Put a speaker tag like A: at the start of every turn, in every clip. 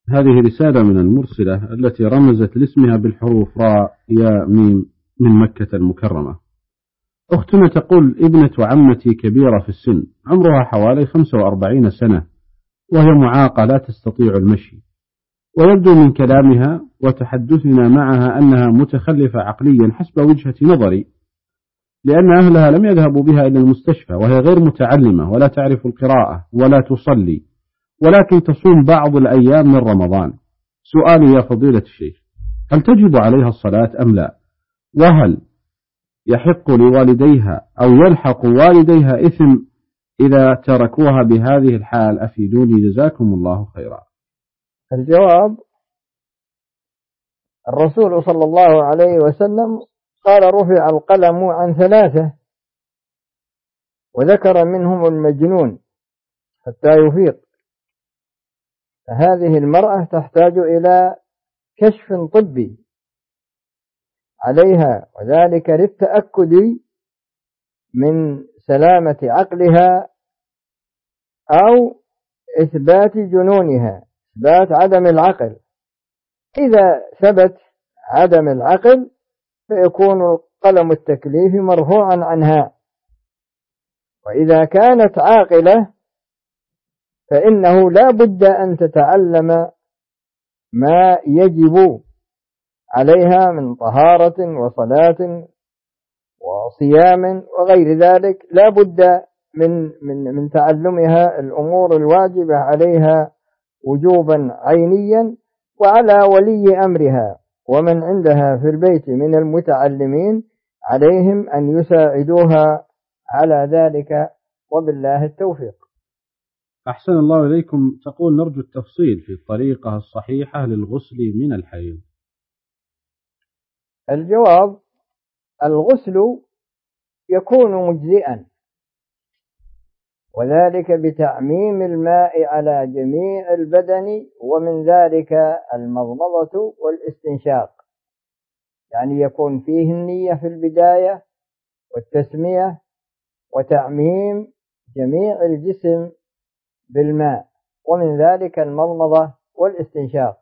A: هذه رسالة من المرسلة التي رمزت لاسمها بالحروف راء ياء ميم من مكة المكرمة. أختنا تقول: ابنة عمتي كبيرة في السن، عمرها حوالي 45 سنة، وهي معاقة لا تستطيع المشي، ويبدو من كلامها وتحدثنا معها أنها متخلفة عقليا حسب وجهة نظري، لأن أهلها لم يذهبوا بها إلى المستشفى، وهي غير متعلمة ولا تعرف القراءة ولا تصلي، ولكن تصوم بعض الأيام من رمضان. سؤالي يا فضيلة الشيخ: هل تجب عليها الصلاة أم لا؟ وهل يحق لوالديها أو يلحق والديها إثم إذا تركوها بهذه الحال؟ أفيدوني جزاكم الله خيرا.
B: الجواب: الرسول صلى الله عليه وسلم قال: رفع القلم عن 3، وذكر منهم المجنون حتى يفيق. فهذه المرأة تحتاج إلى كشف طبي عليها، وذلك للتأكد من سلامة عقلها أو إثبات جنونها، إثبات عدم العقل. إذا ثبت عدم العقل فيكون قلم التكليف مرفوعا عنها، وإذا كانت عاقلة فإنه لا بد أن تتعلم ما يجب عليها من طهارة وصلاة وصيام وغير ذلك، لا بد من تعلمها الأمور الواجبة عليها وجوبا عينيا، وعلى ولي أمرها ومن عندها في البيت من المتعلمين عليهم أن يساعدوها على ذلك، وبالله التوفيق.
A: أحسن الله إليكم. تقول: نرجو التفصيل في الطريقة الصحيحة للغسل من الحيض.
B: الجواب: الغسل يكون مجزئا، وذلك بتعميم الماء على جميع البدن، ومن ذلك المضمضة والاستنشاق، يعني يكون فيه النية في البداية والتسمية وتعميم جميع الجسم بالماء، ومن ذلك المضمضة والاستنشاق.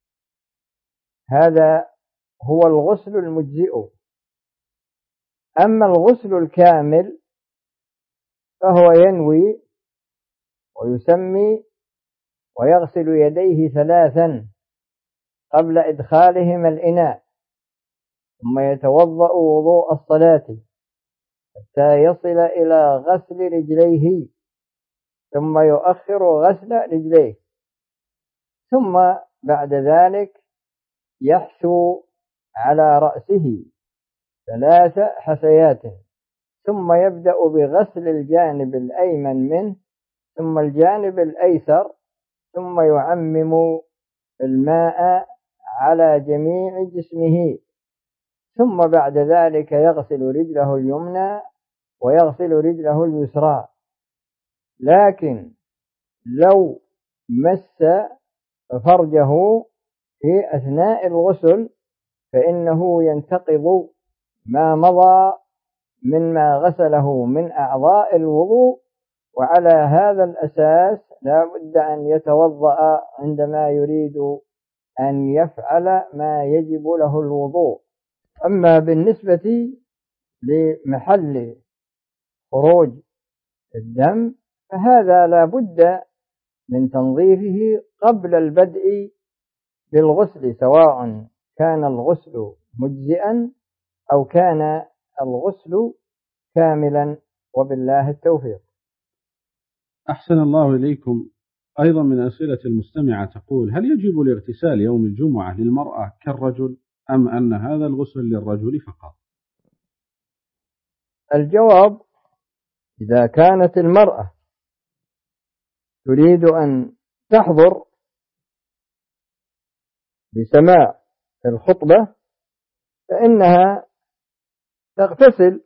B: هذا هو الغسل المجزئ. أما الغسل الكامل فهو ينوي ويسمي ويغسل يديه 3 قبل إدخالهما الإناء، ثم يتوضأ وضوء الصلاة حتى يصل إلى غسل رجليه، ثم يؤخر غسل رجليه، ثم بعد ذلك يحثو على رأسه 3 حثيات، ثم يبدأ بغسل الجانب الأيمن منه ثم الجانب الأيسر، ثم يعمم الماء على جميع جسمه، ثم بعد ذلك يغسل رجله اليمنى ويغسل رجله اليسرى. لكن لو مس فرجه في أثناء الغسل فإنه ينتقض ما مضى مما غسله من أعضاء الوضوء، وعلى هذا الأساس لا بد أن يتوضأ عندما يريد أن يفعل ما يجب له الوضوء. أما بالنسبة لمحل خروج الدم فهذا لا بد من تنظيفه قبل البدء بالغسل، سواء كان الغسل مجزئا أو كان الغسل كاملا، وبالله التوفيق.
A: أحسن الله إليكم. أيضا من أسئلة المستمعة تقول: هل يجب الاغتسال يوم الجمعة للمرأة كالرجل، أم أن هذا الغسل للرجل فقط؟
B: الجواب: إذا كانت المرأة تريد أن تحضر بسماع الخطبة فإنها تغتسل.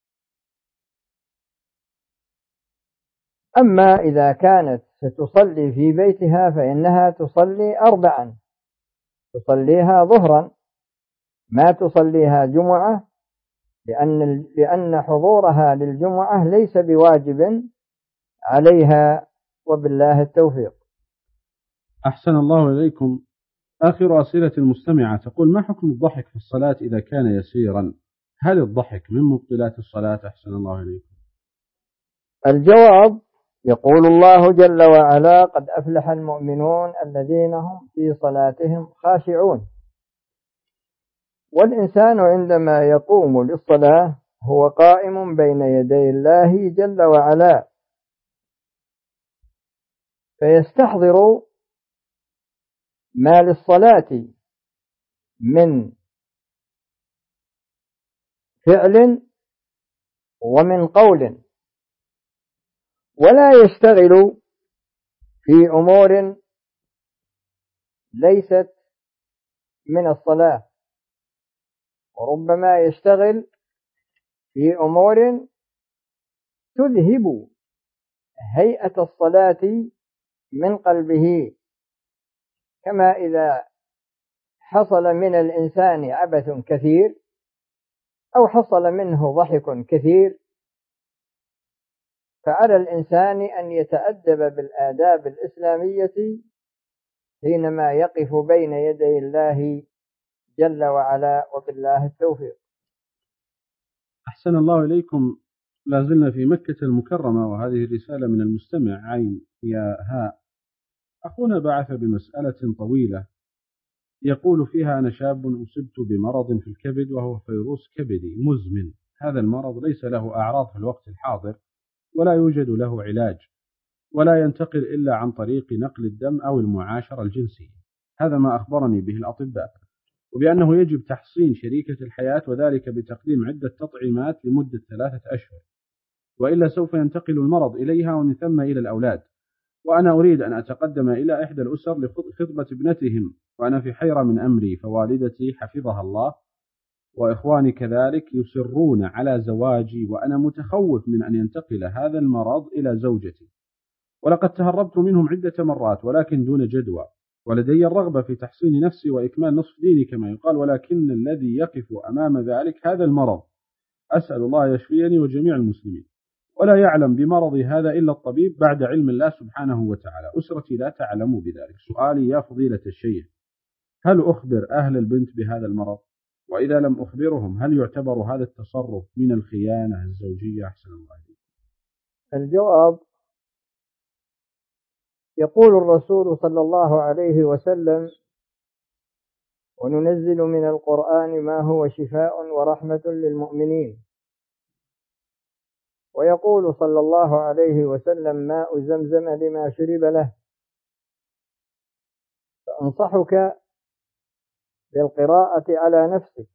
B: أما إذا كانت ستصلي في بيتها فإنها تصلي 4، تصليها ظهرا، ما تصليها جمعة، لأن حضورها للجمعة ليس بواجب عليها، وبالله التوفيق.
A: أحسن الله إليكم. آخر أسئلة المستمعة تقول: ما حكم الضحك في الصلاة إذا كان يسيرا؟ هل الضحك من مبطلات الصلاة؟ أحسن الله إليكم.
B: الجواب: يقول الله جل وعلا: قد أفلح المؤمنون الذين هم في صلاتهم خاشعون. والإنسان عندما يقوم للصلاة هو قائم بين يدي الله جل وعلا، فيستحضر ما للصلاة من فعل ومن قول، ولا يشتغل في أمور ليست من الصلاة، وربما يشتغل في أمور تذهب هيئة الصلاة من قلبه، كما إذا حصل من الإنسان عبث كثير أو حصل منه ضحك كثير، فعلى الإنسان أن يتأدب بالآداب الإسلامية حينما يقف بين يدي الله جل وعلا، وبالله التوفيق.
A: أحسن الله إليكم. لازلنا في مكة المكرمة، وهذه رسالة من المستمع عين يا هاء. أخونا بعث بمسألة طويلة يقول فيها: أنا شاب أصبت بمرض في الكبد وهو فيروس كبدي مزمن. هذا المرض ليس له أعراض في الوقت الحاضر، ولا يوجد له علاج، ولا ينتقل إلا عن طريق نقل الدم أو المعاشرة الجنسية. هذا ما أخبرني به الأطباء، وبأنه يجب تحصين شريكة الحياة، وذلك بتقديم عدة تطعيمات لمدة 3 أشهر، وإلا سوف ينتقل المرض إليها ومن ثم إلى الأولاد. وأنا أريد أن أتقدم إلى إحدى الأسر لخطبة ابنتهم، وأنا في حيرة من أمري، فوالدتي حفظها الله وإخواني كذلك يصرون على زواجي، وأنا متخوف من أن ينتقل هذا المرض إلى زوجتي، ولقد تهربت منهم عدة مرات ولكن دون جدوى، ولدي الرغبة في تحصين نفسي وإكمال نصف ديني كما يقال، ولكن الذي يقف أمام ذلك هذا المرض. أسأل الله يشفيني وجميع المسلمين، ولا يعلم بمرضي هذا إلا الطبيب بعد علم الله سبحانه وتعالى. أسرتي لا تعلم بذلك. سؤالي يا فضيلة الشيخ: هل أخبر أهل البنت بهذا المرض؟ وإذا لم أخبرهم هل يعتبر هذا التصرف من الخيانة الزوجية؟ أحسن الله عليكم.
B: الجواب: يقول الرسول صلى الله عليه وسلم: وننزل من القرآن ما هو شفاء ورحمة للمؤمنين. ويقول صلى الله عليه وسلم: ماء زمزم لما شرب له. فأنصحك بالقراءة على نفسك،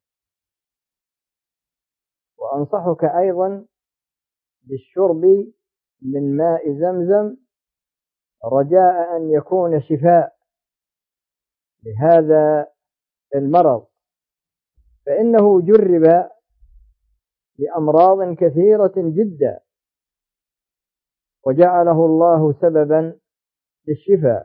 B: وأنصحك أيضا بالشرب من ماء زمزم رجاء أن يكون شفاء لهذا المرض، فإنه جرب لأمراض كثيرة جدا وجعله الله سببا للشفاء.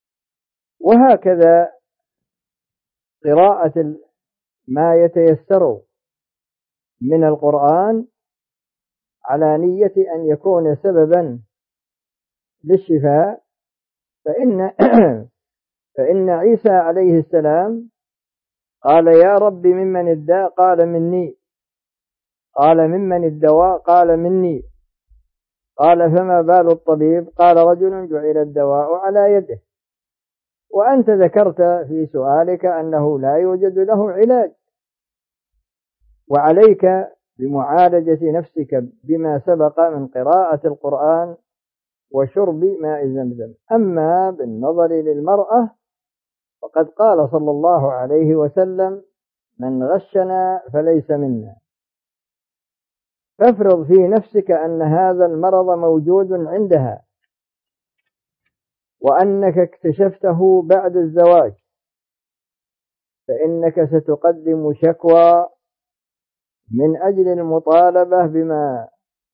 B: وهكذا قراءة ما يتيسر من القرآن على نية أن يكون سببا للشفاء، فإن عيسى عليه السلام قال: يا رب ممن الداء؟ قال: مني. قال: ممن الدواء؟ قال: مني. قال: فما بال الطبيب؟ قال: رجل جعل الدواء على يده. وأنت ذكرت في سؤالك أنه لا يوجد له علاج، وعليك بمعالجة نفسك بما سبق من قراءة القرآن وشرب ماء زمزم. أما بالنظر للمرأة فقد قال صلى الله عليه وسلم: من غشنا فليس منا. فافرض في نفسك أن هذا المرض موجود عندها، وأنك اكتشفته بعد الزواج، فإنك ستقدم شكوى من أجل المطالبة بما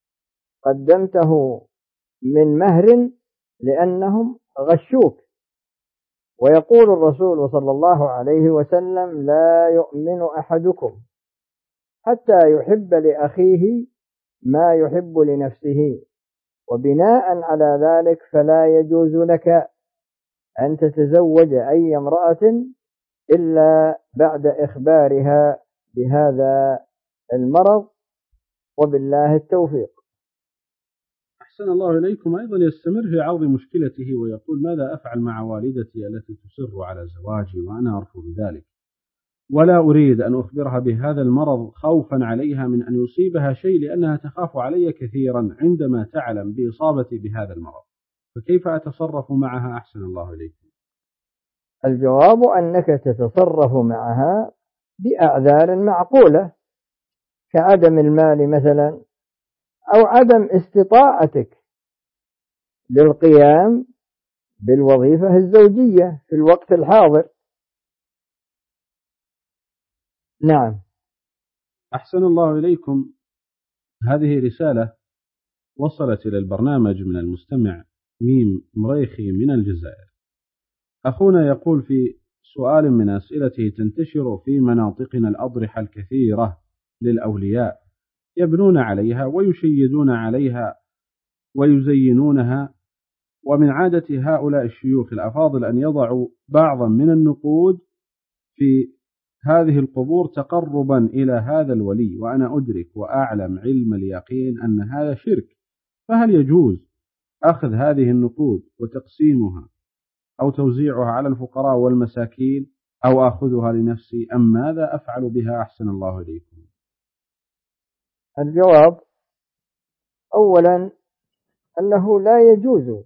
B: قدمته من مهر، لأنهم غشوك. ويقول الرسول صلى الله عليه وسلم: لا يؤمن أحدكم حتى يحب لأخيه ما يحب لنفسه. وبناء على ذلك فلا يجوز لك أن تتزوج أي امرأة إلا بعد إخبارها بهذا المرض، وبالله التوفيق.
A: أحسن الله إليكم. أيضا يستمر في عرض مشكلته ويقول: ماذا أفعل مع والدتي التي تصر على زواجي وأنا أرفض ذلك، ولا أريد أن أخبرها بهذا المرض خوفا عليها من أن يصيبها شيء، لأنها تخاف علي كثيرا عندما تعلم بإصابتي بهذا المرض، فكيف أتصرف معها أحسن الله إليكم؟
B: الجواب أنك تتصرف معها بأعذار معقولة، كعدم المال مثلا، أو عدم استطاعتك للقيام بالوظيفة الزوجية في الوقت الحاضر. نعم.
A: أحسن الله إليكم. هذه رسالة وصلت إلى البرنامج من المستمع ميم مريخي من الجزائر. أخونا يقول في سؤال من أسئلته: تنتشر في مناطقنا الأضرحة الكثيرة للأولياء، يبنون عليها ويشيدون عليها ويزينونها، ومن عادة هؤلاء الشيوخ الأفاضل أن يضعوا بعضا من النقود في هذه القبور تقربا إلى هذا الولي، وأنا أدرك وأعلم علم اليقين أن هذا شرك، فهل يجوز أخذ هذه النقود وتقسيمها أو توزيعها على الفقراء والمساكين، أو أخذها لنفسي، أم ماذا أفعل بها أحسن الله إليكم؟
B: الجواب: أولا أنه لا يجوز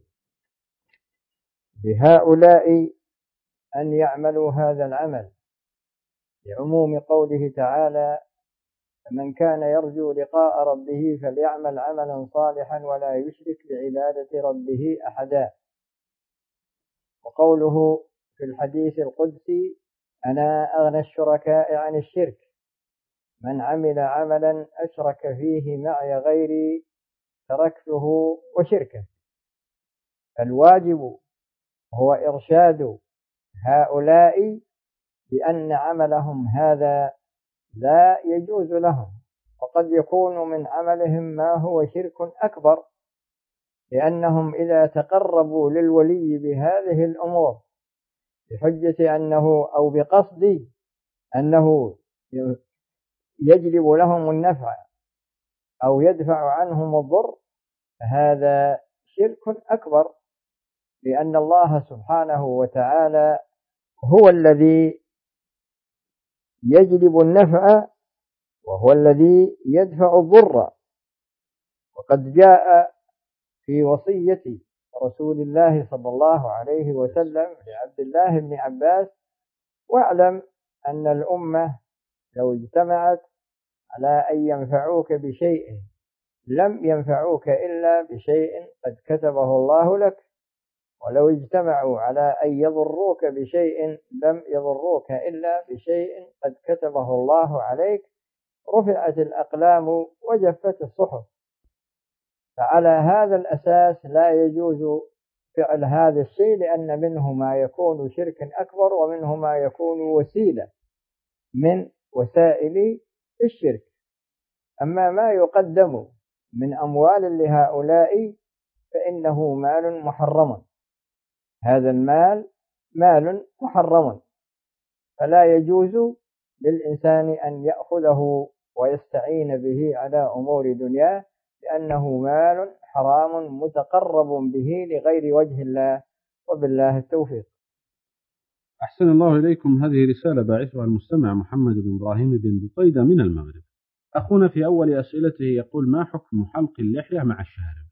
B: لهؤلاء أن يعملوا هذا العمل، لعموم قوله تعالى: فمن كان يرجو لقاء ربه فليعمل عملا صالحا ولا يشرك بعبادة ربه أحدا. وقوله في الحديث القدسي: أنا أغنى الشركاء عن الشرك، من عمل عملا أشرك فيه معي غيري تركته وشركه. الواجب هو إرشاد هؤلاء بأن عملهم هذا لا يجوز لهم، وقد يكون من عملهم ما هو شرك أكبر، لأنهم إذا تقربوا للولي بهذه الأمور بحجة أنه أو بقصد أنه يجلب لهم النفع أو يدفع عنهم الضر، فهذا شرك أكبر، لأن الله سبحانه وتعالى هو الذي يجلب النفع وهو الذي يدفع الضر. وقد جاء في وصية رسول الله صلى الله عليه وسلم لعبد الله بن عباس: واعلم أن الأمة لو اجتمعت على أن ينفعوك بشيء لم ينفعوك إلا بشيء قد كتبه الله لك، ولو اجتمعوا على أن يضروك بشيء لم يضروك إلا بشيء قد كتبه الله عليك، رفعت الأقلام وجفت الصحف. فعلى هذا الأساس لا يجوز فعل هذا الشيء، لأن منه ما يكون شركا أكبر ومنه ما يكون وسيلة من وسائل الشرك. أما ما يقدم من أموال لهؤلاء فإنه مال محرم، هذا المال مال محرم، فلا يجوز للإنسان أن يأخذه ويستعين به على أمور دنياه، لأنه مال حرام متقرب به لغير وجه الله، وبالله التوفيق.
A: أحسن الله إليكم. هذه رسالة باعثها المستمع محمد بن إبراهيم بن بطيدة من المغرب. أخونا في أول أسئلته يقول: ما حكم حلق اللحية مع الشارب؟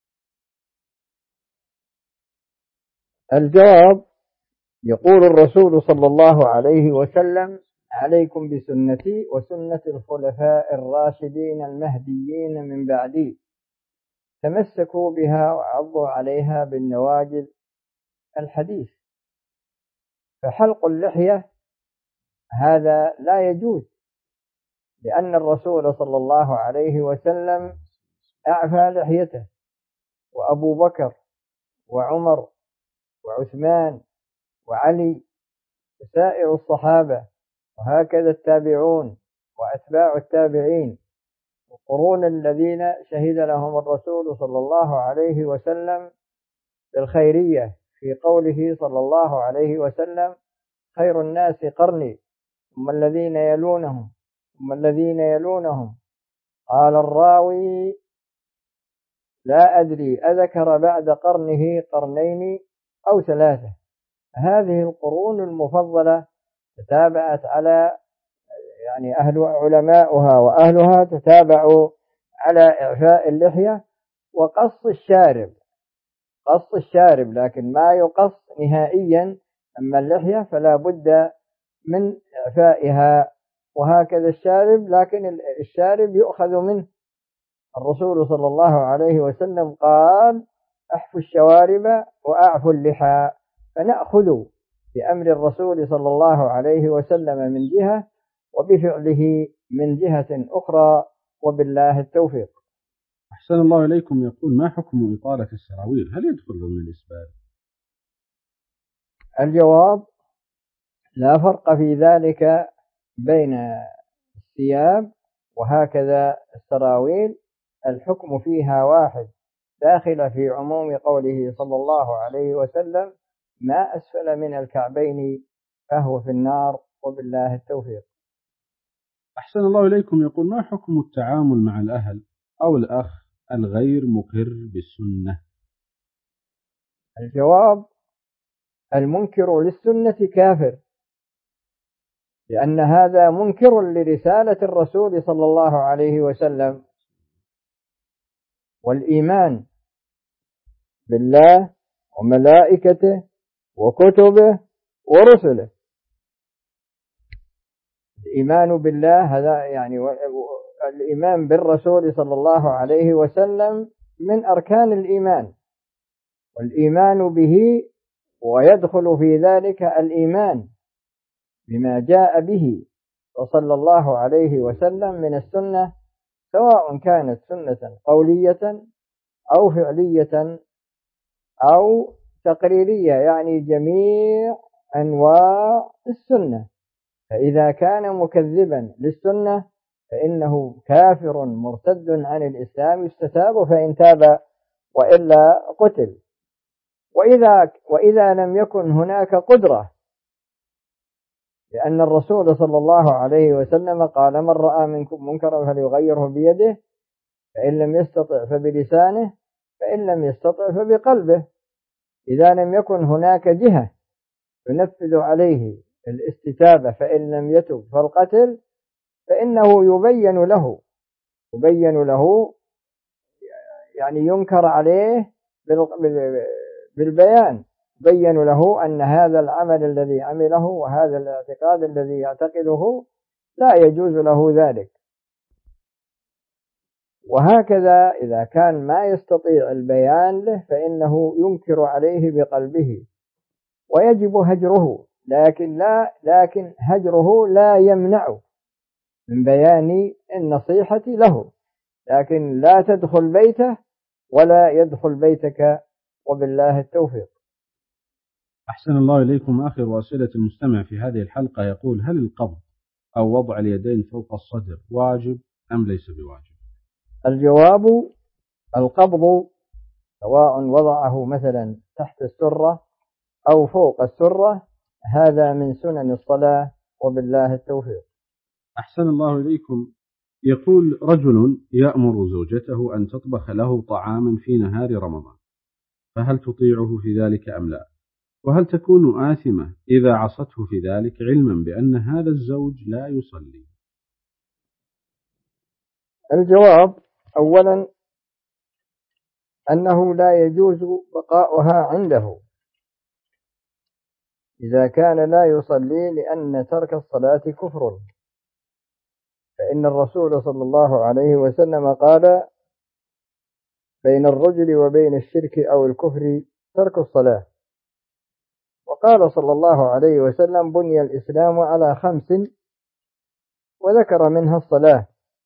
B: الجواب: يقول الرسول صلى الله عليه وسلم: عليكم بسنتي وسنة الخلفاء الراشدين المهديين من بعدي، تمسكوا بها وعضوا عليها بالنواجذ. الحديث. فحلق اللحية هذا لا يجوز، لأن الرسول صلى الله عليه وسلم أعفى لحيته، وأبو بكر وعمر وعثمان وعلي وسائر الصحابة، وهكذا التابعون وأتباع التابعين، القرون الذين شهد لهم الرسول صلى الله عليه وسلم بالخيرية في قوله صلى الله عليه وسلم: خير الناس قرني ثم الذين يلونهم ثم الذين يلونهم. قال الراوي: لا أدري أذكر بعد قرنه قرنين أو ثلاثة. هذه القرون المفضلة تتابعت على علماؤها وأهلها تتابعوا على إعفاء اللحية وقص الشارب، قص الشارب، لكن ما يقص نهائيا. أما اللحية فلا بد من إعفائها، وهكذا الشارب، لكن الشارب يؤخذ منه. الرسول صلى الله عليه وسلم قال: أحفوا الشوارب وأعفوا اللحى. فنأخذ بأمر الرسول صلى الله عليه وسلم من جهة، وبفعله من جهة أخرى، وبالله التوفيق.
A: أحسن الله إليكم. يقول: ما حكم إطالة السراويل؟ هل يدخل ضمن الإسبال؟
B: الجواب: لا فرق في ذلك بين الثياب وهكذا السراويل، الحكم فيها واحد، داخل في عموم قوله صلى الله عليه وسلم: ما أسفل من الكعبين فهو في النار، وبالله التوفيق.
A: أحسن الله إليكم. يقول: ما حكم التعامل مع الأهل أو الأخ الغير مقر بالسنة؟
B: الجواب: المنكر للسنة كافر، لأن هذا منكر لرسالة الرسول صلى الله عليه وسلم. والإيمان بالله وملائكته وكتبه ورسله، الإيمان بالله هذا الإيمان بالرسول صلى الله عليه وسلم من أركان الإيمان، والإيمان به ويدخل في ذلك الإيمان بما جاء به وصلى الله عليه وسلم من السنة، سواء كانت سنة قولية أو فعلية أو تقريرية، يعني جميع أنواع السنة. فإذا كان مكذبا للسنة فإنه كافر مرتد عن الإسلام، يستتاب فإن تاب وإلا قتل. وإذا لم يكن هناك قدرة، لأن الرسول صلى الله عليه وسلم قال: من رأى منكم منكرا فليغيره بيده، فإن لم يستطع فبلسانه، فإن لم يستطع فبقلبه. إذا لم يكن هناك جهة ينفذ عليه الاستتابة، فإن لم يتب فالقتل، فإنه يبين له يعني ينكر عليه بالبيان، يبين له أن هذا العمل الذي عمله وهذا الاعتقاد الذي يعتقده لا يجوز له ذلك. وهكذا إذا كان ما يستطيع البيان له فإنه ينكر عليه بقلبه ويجب هجره، لكن هجره لا يمنع من بيان النصيحة له، لكن لا تدخل بيته ولا يدخل بيتك، وبالله التوفيق.
A: أحسن الله إليكم. آخر أسئلة المستمع في هذه الحلقة يقول: هل القبض أو وضع اليدين فوق الصدر واجب أم ليس بواجب؟
B: الجواب: القبض سواء وضعه مثلا تحت السرة أو فوق السرة، هذا من سنن الصلاة، وبالله التوفيق.
A: أحسن الله إليكم. يقول: رجل يأمر زوجته أن تطبخ له طعاما في نهار رمضان، فهل تطيعه في ذلك أم لا؟ وهل تكون آثمة إذا عصته في ذلك، علما بأن هذا الزوج لا يصلي؟
B: الجواب: أولا أنه لا يجوز بقاؤها عنده إذا كان لا يصلي، لأن ترك الصلاة كفر، فإن الرسول صلى الله عليه وسلم قال: بين الرجل وبين الشرك أو الكفر ترك الصلاة. وقال صلى الله عليه وسلم: بني الإسلام على 5، وذكر منها الصلاة.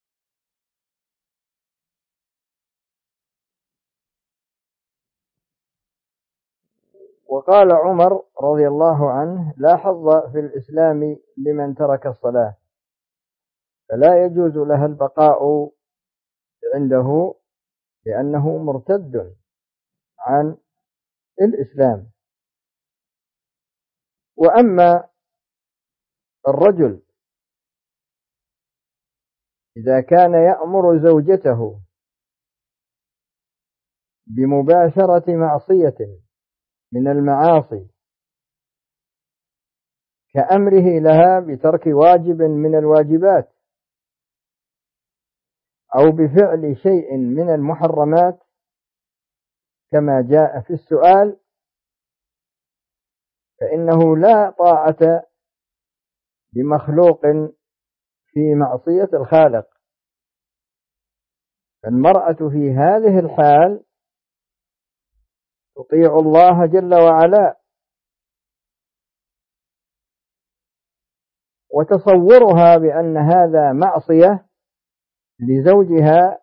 B: وقال عمر رضي الله عنه: لا حظ في الإسلام لمن ترك الصلاة، فلا يجوز لها البقاء عنده لأنه مرتد عن الإسلام. وأما الرجل إذا كان يأمر زوجته بمباشرة معصية من المعاصي كأمره لها بترك واجب من الواجبات أو بفعل شيء من المحرمات كما جاء في السؤال، فإنه لا طاعة لمخلوق في معصية الخالق. فالمرأة في هذه الحال تطيع الله جل وعلا، وتصورها بأن هذا معصية لزوجها،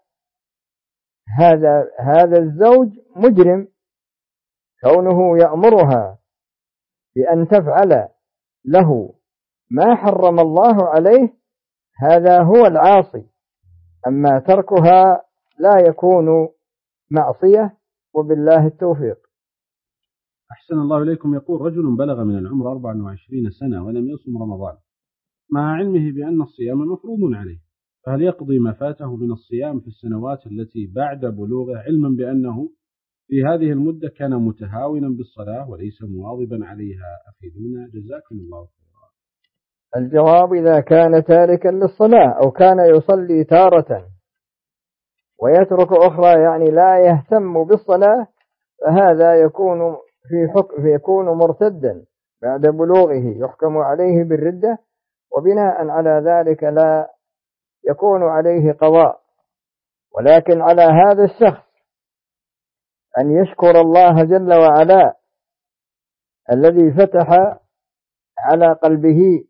B: هذا الزوج مجرم، كونه يأمرها بأن تفعل له ما حرم الله عليه، هذا هو العاصي. أما تركها لا يكون معصية، وبالله التوفيق.
A: أحسن الله إليكم. يقول: رجل بلغ من العمر 24 سنة ولم يصم رمضان مع علمه بأن الصيام مفروض عليه، فهل يقضي ما فاته من الصيام في السنوات التي بعد بلوغه، علما بأنه في هذه المدة كان متهاونا بالصلاة وليس مواظبا عليها؟ أفيدونا جزاكم الله خيرا.
B: الجواب: إذا كان تاركا للصلاة أو كان يصلي تارة ويترك أخرى، يعني لا يهتم بالصلاة، فهذا يكون مرتدا بعد بلوغه، يحكم عليه بالردة، وبناء على ذلك لا يكون عليه قضاء. ولكن على هذا الشخص أن يشكر الله جل وعلا الذي فتح على قلبه،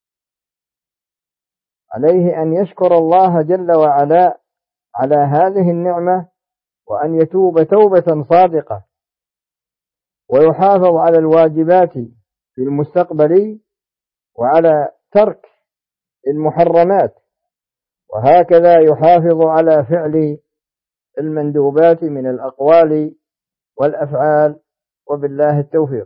B: عليه أن يشكر الله جل وعلا على هذه النعمة، وأن يتوب توبة صادقة، ويحافظ على الواجبات في المستقبل، وعلى ترك المحرمات، وهكذا يحافظ على فعل المندوبات من الأقوال والأفعال، وبالله التوفيق.